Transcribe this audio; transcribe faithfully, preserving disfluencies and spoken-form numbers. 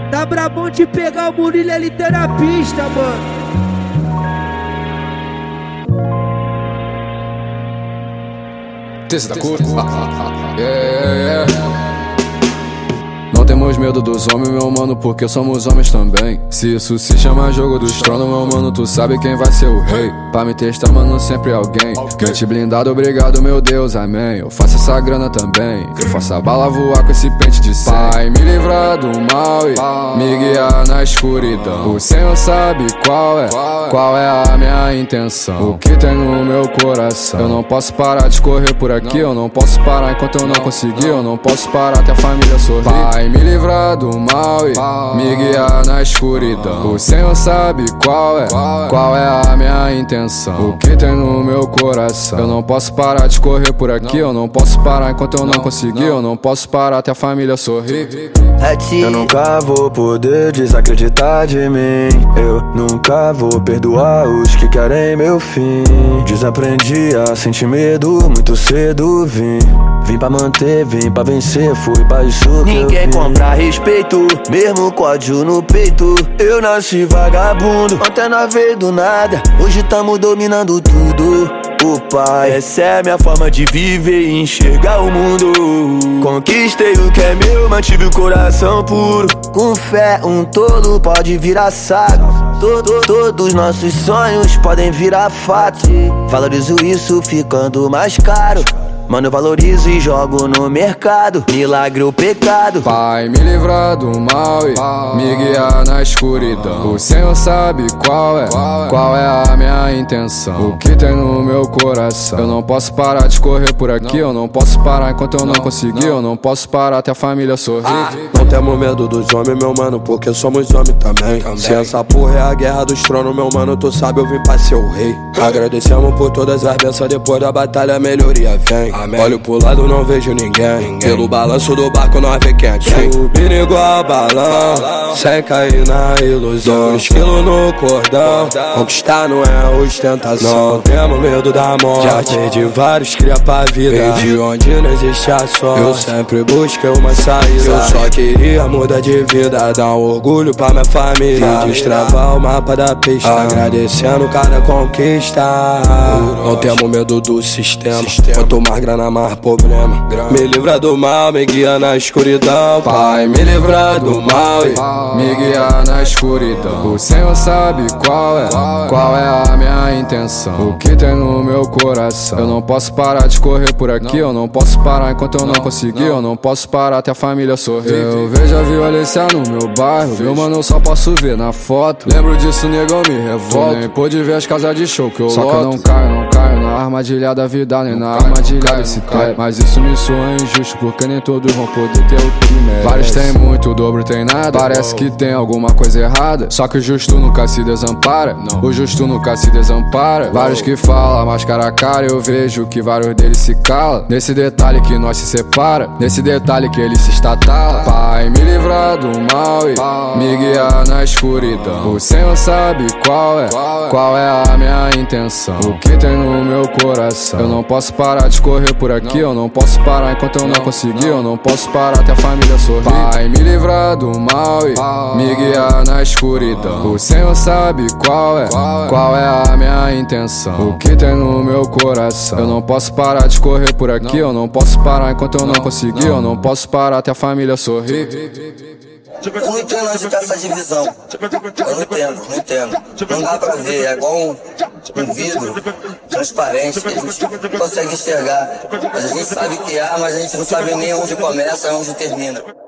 Tá brabão de pegar o Murilo, ele tá na pista, mano. Terça da cor. Yeah, yeah, yeah. Não temos medo dos homens, meu mano, porque somos homens também. Se isso se chama jogo dos tronos, meu mano, tu sabe quem vai ser o rei. Pra me testar, mano, sempre alguém. Mente blindado, obrigado, meu Deus, amém. Eu faço essa grana também. Eu faço a bala voar com esse pente de cem. Pai, me livrar do mal e me guiar na escuridão. O Senhor sabe qual é, qual é a minha intenção. O que tem no meu coração. Eu não posso parar de correr por aqui. Eu não posso parar enquanto eu não conseguir. Eu não posso parar até a família sorrir. Pai, me livrar do mal e me guiar na escuridão. O Senhor sabe qual é, qual é a minha intenção. O que tem no meu coração. Eu não posso parar de correr por aqui. Eu não posso parar enquanto eu não conseguir. Eu não posso parar até a família sorrir. Eu nunca vou poder desacreditar de mim. Eu nunca vou perdoar os que querem meu fim. Desaprendi a sentir medo muito cedo. Vim, vim pra manter, vim pra vencer. Fui pra isso que ninguém eu vim. Comprar respeito, mesmo com ódio no peito. Eu nasci vagabundo, ontem nós veio do nada. Hoje tamo dominando tudo. O pai, essa é a minha forma de viver e enxergar o mundo. Conquistei o que é meu, mantive o coração puro. Com fé, um tolo pode virar saco. Todo, todos nossos sonhos podem virar fato. Valorizo isso ficando mais caro. Mano, eu valorizo e jogo no mercado. Milagre ou pecado. Pai, me livrar do mal e me guiar na escuridão. O Senhor sabe qual é, qual é a minha intenção. O que tem no meu coração. Eu não posso parar de correr por aqui. Eu não posso parar enquanto eu não conseguir. Eu não posso parar até a família sorrir. Ah, não temos medo dos homens, meu mano, porque somos homens também. também. Se essa porra é a guerra dos tronos, meu mano, tu sabe, eu vim pra ser o rei. Agradecemos por todas as bênçãos, depois da batalha a melhoria vem. Amém. Olho pro lado, não vejo ninguém. ninguém. Pelo balanço do barco, nós vê quem é quem. Subindo igual balão, sem cair na ilusão. Um esquilo no cordão, conquistar não é ostentação. Não temos medo da morte, já perdi vários cria pra vida. Vem de onde não existe a sorte, eu sempre busquei uma saída. Eu só queria mudar de vida, dar um orgulho pra minha família. Destravar o mapa da pista, agradecendo cada conquista. Não temos medo do sistema, quanto mais grana mais problema. Me livra do mal, me guia na escuridão. Pai, me livra do mal e me guia na escuridão. O Senhor sabe qual é, qual é a minha intenção. O que tem no meu coração. Eu não posso parar de correr por aqui. Eu não posso parar enquanto eu não conseguir. Eu não posso parar até a família sorrir. Eu vejo a violência no meu bairro, meu mano, eu só posso ver na foto. Lembro disso, negão, me revolto. Nem pôde ver as casas de show que eu Só loto. Que eu não caio, não caio na armadilha da vida, nem na armadilha desse trap. Mas isso me soa injusto, porque nem todos vão poder ter o que merece. Vários tem muito, o dobro tem nada. Parece que tem alguma coisa errada. Só que o justo nunca se desampara. O justo nunca se desampara. Vários que falam, mas cara a cara eu vejo que vários deles se calam. Nesse detalhe que nós se separa, nesse detalhe que ele se estatala. Pai, me livrar do mal e me guiar na escuridão. O Senhor sabe qual é, qual é a minha intenção. O que tem no meu coração. Eu não posso parar de correr por aqui. Eu não posso parar enquanto eu não conseguir. Eu não posso parar até a família sorrir. Pai, me livrar do mal e me guiar na escuridão. O Senhor sabe qual é, qual é a minha intenção. O que tem no meu coração. Eu não posso parar de correr por aqui. Eu não posso parar enquanto eu não conseguir. Eu não posso parar até a família sorrir. Eu não entendo essa divisão. Eu não entendo, não entendo. Não dá pra ver, é igual um, um vidro transparente que a gente não consegue enxergar. Mas a gente sabe que há, mas a gente não sabe nem onde começa e onde termina.